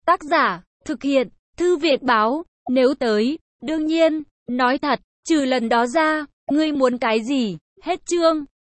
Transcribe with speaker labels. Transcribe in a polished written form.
Speaker 1: Tác giả, thực hiện, Thư viện báo, nếu tới, đương nhiên, nói thật, trừ lần đó ra, ngươi muốn cái gì, hết chương.